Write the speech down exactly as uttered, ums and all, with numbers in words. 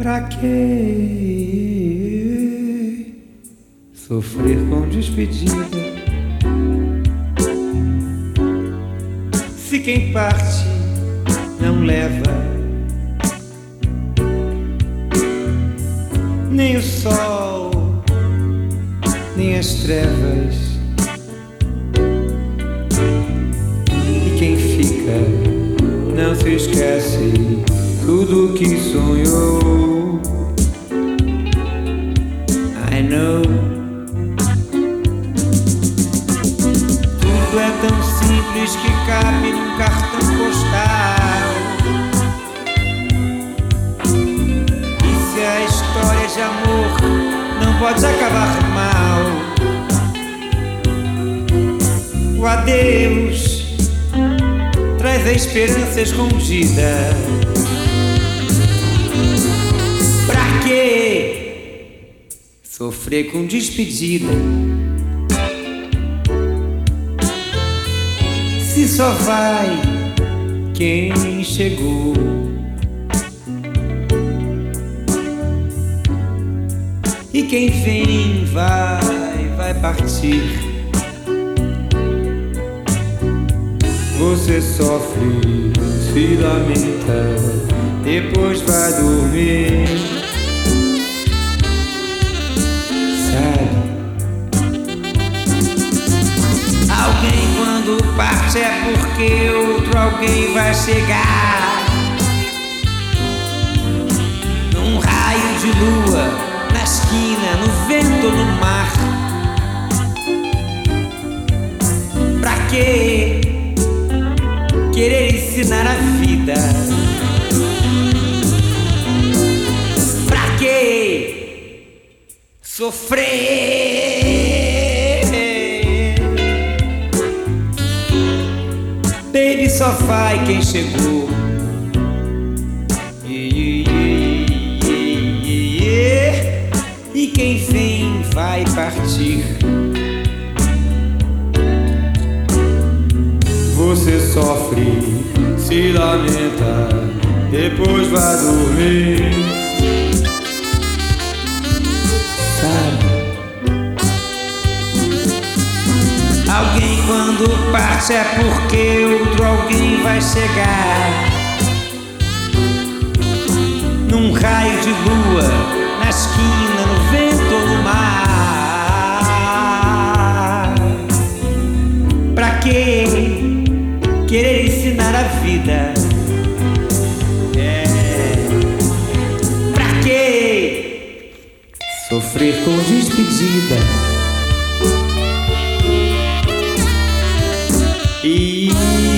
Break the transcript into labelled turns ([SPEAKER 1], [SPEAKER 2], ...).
[SPEAKER 1] Pra que sofrer com despedida, se quem parte não leva nem o sol, nem as trevas, e quem fica não se esquece tudo que sonhou. I know. Tudo é tão simples que cabe num cartão postal. E se a história de amor não pode acabar mal, o adeus traz a esperança escondida. Pra quê sofrer com despedida, se só vai quem chegou? E quem vem vai, vai partir. Você sofre, se lamenta, depois vai dormir. Alguém quando parte é porque outro alguém vai chegar. Num raio de lua, na esquina, no vento ou no mar. Pra que querer ensinar a vida? Pra que sofrer? Baby, só vai quem chegou. Yeah, yeah, yeah, yeah. E quem vem vai partir. Você sofre, se lamenta, depois vai dormir. Sabe? Alguém quando parte é porque outro alguém vai chegar. Num raio de lua, na esquina, no vento ou no mar. Pra que querer ensinar a vida? É. Pra que sofrer com despedida? E